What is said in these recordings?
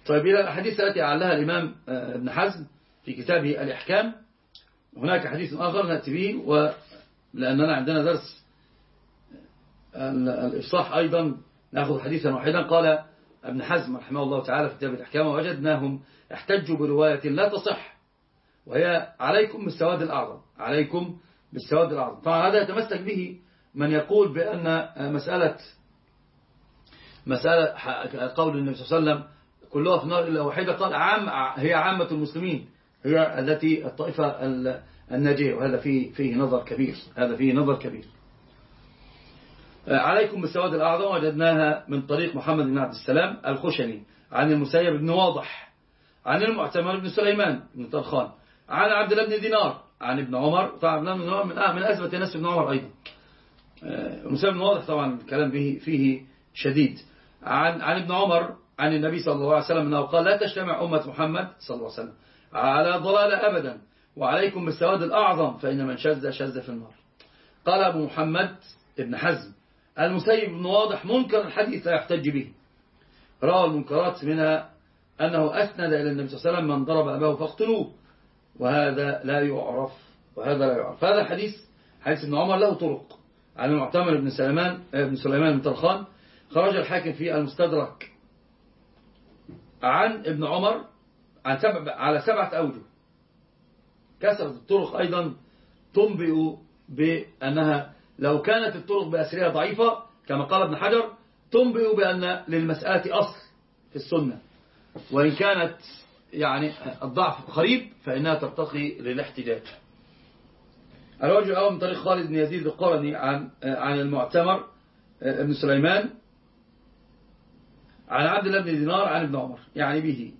طيب إلى الأحاديث التي أعلها الإمام ابن حزم في كتابه الإحكام. هناك حديث آخر نأتي به، ولأننا عندنا درس الإفصاح أيضا نأخذ حديثا واحدا. قال ابن حزم رحمه الله تعالى في كتاب الإحكام: ووجدناهم احتجوا برواية لا تصح، وهي عليكم بالسواد الأعظم. عليكم بالسواد الأعظم. طبعا هذا يتمسك به من يقول بأن مسألة قول النبي صلى الله عليه وسلم كلها في النار إلا واحدة، قال هي عامة المسلمين، هي التي الطائفة الناجية. وهذا فيه نظر كبير، هذا فيه نظر كبير. عليكم بالسواد الأعظم وجدناها من طريق محمد بن عبد السلام الخشني عن المسيب بن واضح عن المعتمر بن سليمان بن طرخان عن عبد الله بن دينار عن ابن عمر. طبعا عبد الله بن دينار من أثبت الناس ابن عمر أيضا. المسيب بن واضح طبعا الكلام فيه شديد. عن ابن عمر عن النبي صلى الله عليه وسلم أنه قال: لا تجتمع أمة محمد صلى الله عليه وسلم على ضلال أبدا، وعليكم بالسواد الأعظم، فإن من شذ شذ في النار. قال أبو محمد ابن حزم: المسيب بن واضح منكر الحديث لا يحتج به. روى المنكرات منها أنه أسند إلى النبي صلى الله عليه وسلم: من ضرب أباه فاقتلوه، وهذا لا يعرف. هذا الحديث حديث ابن عمر له طرق. عن المعتمر بن سليمان بن طرخان خرج الحاكم في المستدرك عن ابن عمر على 7 أوجه. كثرة الطرق أيضا تنبئ بأنها لو كانت الطرق بأسرها ضعيفة كما قال ابن حجر تنبئ بأن للمسألة أصل في السنة، وإن كانت يعني الضعف قريب فإنها ترتقي للاحتجاج. الوجه الأول من طريق خالد بن يزيد القرني عن المعتمر بن سليمان عن عبد الله بن دينار عن ابن عمر، يعني به.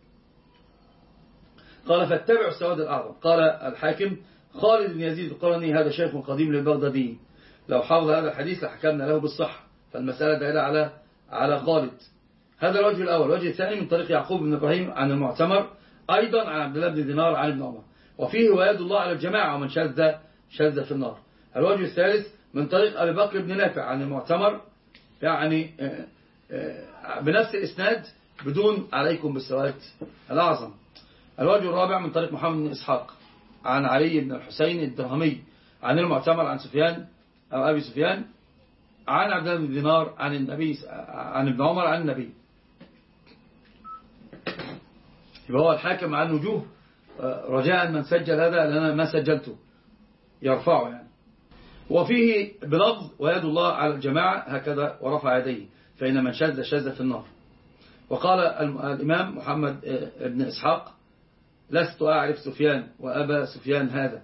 قال: فاتبعوا السواد الأعظم. قال الحاكم: خالد بن يزيد القرني هذا شيخ قديم للبغدادي، لو حافظ هذا الحديث لحكمنا له بالصحة، فالمسألة دائرة على خالد. هذا الوجه الأول. الوجه الثاني من طريق يعقوب بن إبراهيم عن المعتمر أيضا عن عبد الله بن دينار عن ابن عمر، وفيه: ويد الله على الجماعة، ومن شذ في النار. الوجه الثالث من طريق أبي بكر بن نافع عن المعتمر، يعني بنفس الإسناد بدون عليكم بالسواد الأعظم. الوجه الرابع من طريق محمد بن إسحاق عن علي بن الحسين الدرهمي عن المعتمر عن سفيان أو أبي سفيان عن عبد الله بن دينار عن النبي عن ابن عمر عن النبي. يبقى هو الحاكم عن وجوه، رجاء من سجل هذا لأنا ما سجلته يرفعه يعني. وفيه بلفظ: ويد الله على الجماعة هكذا ورفع يديه، فإن من شذ شذ في النار. وقال الإمام محمد بن إسحاق: لست أعرف سفيان وأبا سفيان هذا.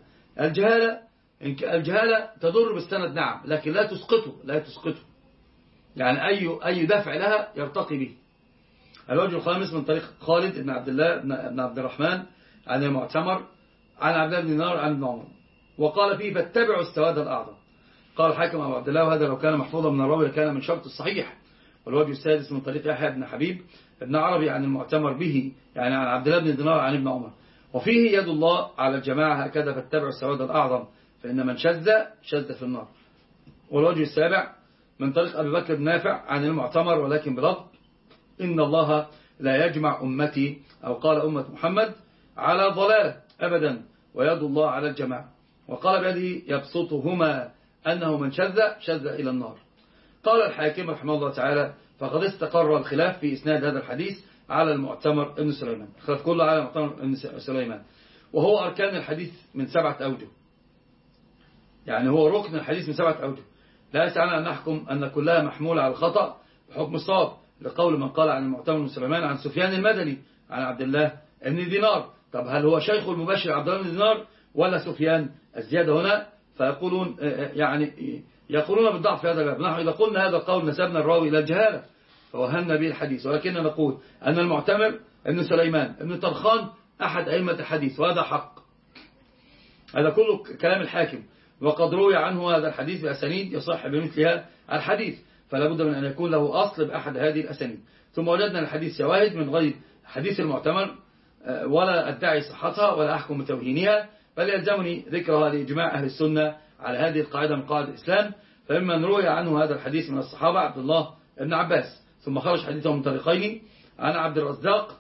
الجهالة تضر بالسند نعم، لكن لا تسقطه يعني أي دفع لها يرتقي به. الوجه الخامس من طريق خالد بن عبد الله بن عبد الرحمن عن المعتمر عن عبد الله بن دينار عن ابن عمر، وقال فيه: فاتبعوا السواد الأعظم. قال الحاكم أبو عبد الله: وهذا لو كان محفوظا من الراوي كان من شرط الصحيح. والوجه السادس من طريق يحيى بن حبيب ابن عربي عن المعتمر به، يعني عن عبد الله بن دينار عن ابن عمر، وفيه: يد الله على الجماعة هكذا فاتبعوا السواد الأعظم، فإن من شذ في النار. والوجه السابع من طريق أبي بكر بن نافع عن المعتمر ولكن بلفظ: إن الله لا يجمع أمتي، أو قال أمة محمد، على ضلالة أبدا، ويد الله على الجماعة. وقال بيده يبسطهما أنه من شذ إلى النار. قال الحاكم رحمه الله تعالى: فقد استقر الخلاف في إسناد هذا الحديث على المعتمر بن سليمان، الخلاف كله على المعتمر بن سليمان، وهو أركان الحديث من 7 أوجه، يعني هو ركن الحديث من 7 أوجه. لا يسعنا أن نحكم أن كلها محمولة على الخطأ بحكم الصواب، لقول من قال عن المعتمر بن سليمان عن سفيان المدني عن عبد الله بن دينار. طب هل هو شيخ المبشر عبد الله بن دينار ولا سفيان؟ الزيادة هنا فيقولون يقولون بالضعف في هذا الباب. نحن إذا قلنا هذا القول نسبنا الراوي إلى الجهالة فوهمنا به الحديث، ولكننا نقول أن المعتمر ابن سليمان ابن طرخان أحد أئمة الحديث، وهذا حق. هذا كله كلام الحاكم، وقد روي عنه هذا الحديث بأسانيد يصح بمثلها الحديث، فلا بد من أن يكون له أصل بأحد هذه الأسانيد. ثم وجدنا الحديث شواهد من غير حديث المعتمر، ولا أدعي صحتها ولا أحكم بتوهينها، بل يلزمني ذكرها لإجماع أهل السنة على هذه القاعدة من قواعد الإسلام. فممن روي عنه هذا الحديث من الصحابة عبد الله بن عباس، ثم خرج حديثه من طريقين عن عبد الرزاق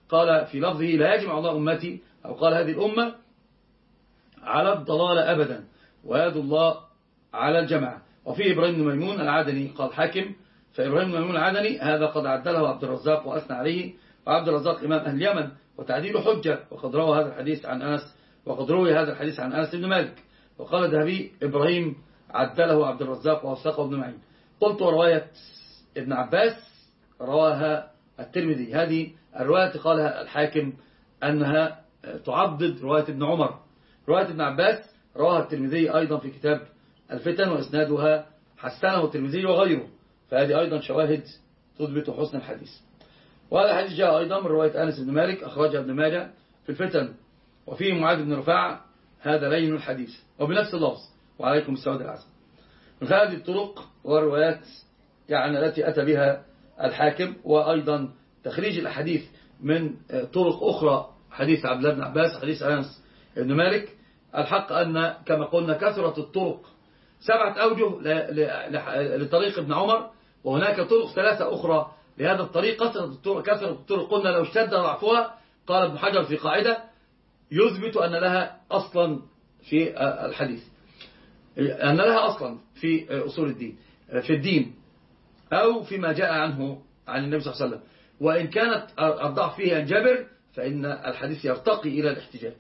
قال في لفظه لا يجمع الله أمتي، أو قال هذه الأمة على الضلال أبدا، ويد الله على الجماعة. وفي إبراهيم بن ميمون العدني قال حاكم، فإبراهيم بن ميمون العدني هذا قد عدله عبد الرزاق وأثنى عليه، وعبد الرزاق إمام أهل اليمن وتعديله حجة، وقد روى هذا الحديث عن أنس، وقد روي هذا الحديث عن أنس بن مالك. وقال الذهبي إبراهيم عدله عبد الرزاق ووثقه ابن معين. قلت رواية ابن عباس رواها الترمذي، هذه الرواية قالها الحاكم أنها تعضد رواية ابن عمر. رواية ابن عباس رواها الترمذي أيضا في كتاب الفتن، وإسنادها حسنه الترمذي وغيره، فهذه أيضا شواهد تثبت حسن الحديث. وهذا الحديث جاء أيضا من رواية أنس بن مالك أخرجها ابن ماجه في الفتن، وفيه معاذ بن رفاعة هذا لين الحديث وبنفس اللفظ وعليكم السواد العسل. من هذه الطرق والروايات يعني التي أتى بها الحاكم، وأيضا تخريج الحديث من طرق أخرى، حديث عبد الله بن عباس، حديث أنس بن مالك. الحق أن كما قلنا كثرة الطرق 7 أوجه لطريق ابن عمر، وهناك طرق 3 أخرى لهذا الطريق. كثرة الطرق قلنا لو اشتد ضعفها، قال ابن حجر في قاعدة يثبت أن لها أصلا في الحديث، أن لها أصلا في أصول الدين، في الدين أو فيما جاء عنه عن النبي صلى الله عليه وسلم. وإن كانت الضعف فيها ينجبر فإن الحديث يرتقي إلى الاحتجاج.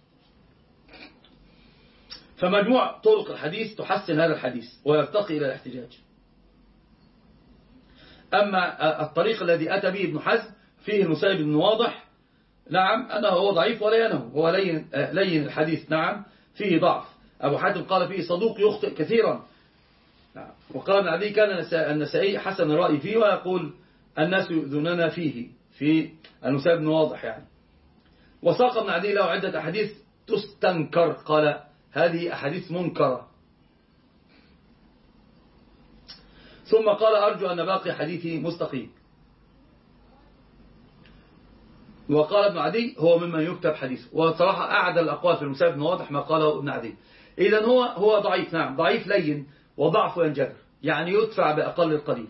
فمجموع طرق الحديث تحسن هذا الحديث ويرتقي إلى الاحتجاج. أما الطريق الذي أتى به ابن حزم فيه المسيب بن واضح، نعم أنه هو ضعيف ولا ينه، هو لين الحديث، نعم فيه ضعف. أبو حاتم قال فيه صدوق يخطئ كثيرا، نعم. وقال ابن عدي كان النسائي حسن الرأي فيه، ويقول الناس يؤذوننا فيه في المسيب بن واضح يعني. وساق ابن عدي له عدة أحاديث تستنكر، قال هذه أحاديث منكرة. ثم قال أرجو أن باقي حديثي مستقيم. وقال ابن عدي هو ممن يكتب حديثه، وصراحة أعدل الأقوال في المسيب بن واضح ما قاله ابن عدي. إذن هو ضعيف، نعم ضعيف لين، وضعفه ينجبر يعني يدفع بأقل القليل.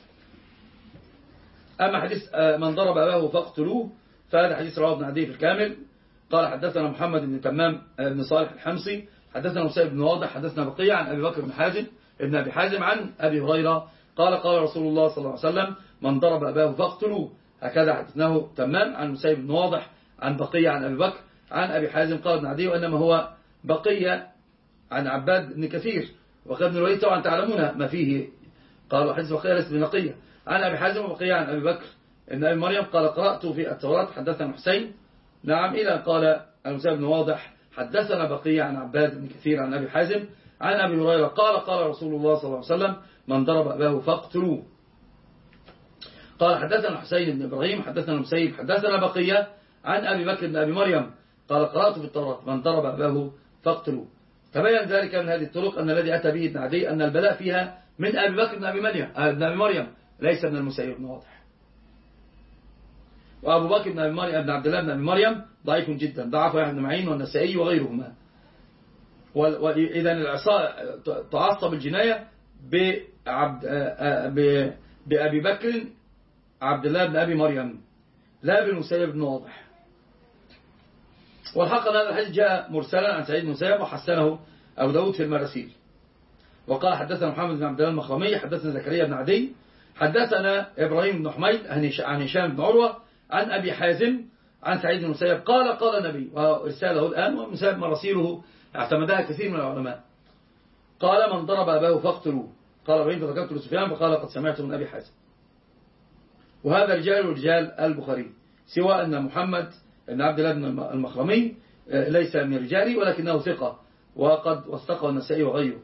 أما حديث من ضرب أباه فاقتلوه، فهذا حديث رواه ابن عدي في الكامل. قال حدثنا محمد بن تمام بن صالح الحمصي حدثنا مسيب بن واضح حدثنا بقية عن أبي بكر بن أبي حازم عن أبي هريرة قال قال رسول الله صلى الله عليه وسلم من ضرب أباه فاقتلوه. هكذا حدثناه تمام عن مسيب بن واضح عن بقية عن أبي بكر عن أبي حازم. قال ابن عدي وإنما هو بقية عن عباد بن كثير، وقال ابن الوليد طبعا تعلمون ما فيه. قال حديث بقية ليس بنقية عن أبي حازم وبقية عن أبي بكر إن أبي مريم قال قرأت في التوراة حدثنا حسين، نعم إلى قال المسيب بن واضح حدثنا بقية عن عباد بن كثير عن أبي حازم عن أبي هريرة قال قال رسول الله صلى الله عليه وسلم من ضرب أباه فاقتلوه. قال حدثنا حسين بن إبراهيم حدثنا المسيب حدثنا بقية عن أبي بكر بن أبي مريم قال قرأت في التوراة من ضرب أباه فاقتلوه. تبين ذلك من هذه الطرق أن الذي أتى به ابن عدي أن البلاء فيها من أبي بكر بن أبي مريم ليس من المسيب بن واضح. وأبو بكر بن أبي مريم بن عبد الله بن أبي مريم ضعيف جدا، ضعفه يحيى بن معين والنسائي وغيرهما. وإذا تعصب الجناية بأبي بكر عبد الله بن أبي مريم لا بالمسيب بن واضح. والحق أن هذا الحديث جاء مرسلا عن سعيد بن مسيب وحسنه أبو داود في المراسيل. وقال حدثنا محمد بن عبد الله المخرمي حدثنا زكريا بن عدي حدثنا إبراهيم بن حميد عن هشام بن عروة عن أبي حازم عن سعيد بن مسيب قال قال النبي، ورساله الآن ومسيب مراسيله اعتمدها كثير من العلماء. قال من ضرب أباه فاقتلوه. قال إبراهيم فذكرت لسفيان فقال قد سمعت من أبي حازم. وهذا رجال البخاري، سواء أن محمد بن عبد الله بن المخرمي ليس من رجاله ولكنه ثقة وقد وثقه النسائي وغيره.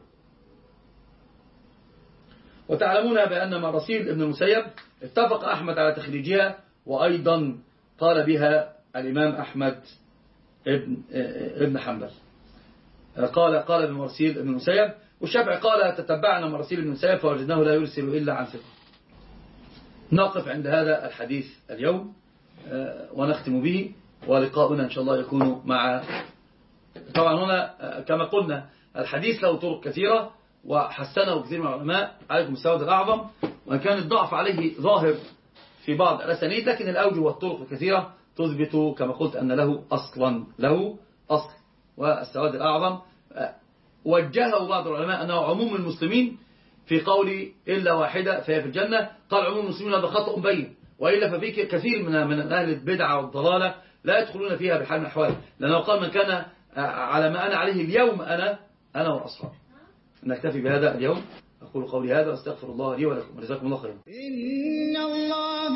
وتعلمون بأن مراسيل ابن المسيب اتفق أحمد على تخريجها، وأيضا قال بها الإمام أحمد ابن حنبل قال بمراسيل ابن المسيب. والشافعي قال تتبعنا مراسيل ابن المسيب فوجدناه لا يرسل إلا عن ثقة. نقف عند هذا الحديث اليوم ونختم به، ولقاؤنا إن شاء الله يكون مع طبعا هنا كما قلنا الحديث له طرق كثيرة وحسنه كثير من العلماء عليكم السواد الأعظم، وإن كان الضعف عليه ظاهر في بعض الأسانيد لكن الأوجه والطرق الكثيرة تثبت كما قلت أن له أصل. والسواد الأعظم وجهه بعض العلماء أنه عموم المسلمين في قول إلا واحدة فهي في الجنة. قال عموم المسلمين هذا خطأ بين، وإلا ففي كثير من أهل البدعة والضلالة لا يدخلون فيها بحال من الأحوال، لأنه قال من كان على ما أنا عليه اليوم أنا وأصحابي. نكتفي بهذا اليوم. أقول قولي هذا واستغفر الله لي ولكم، جزاكم الله خيرا. إن الله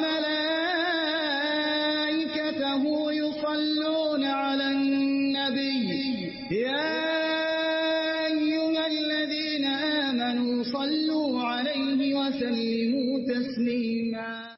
وملائكته يصلون على النبي يا أيها الذين آمنوا صلوا عليه وسلموا تسليما.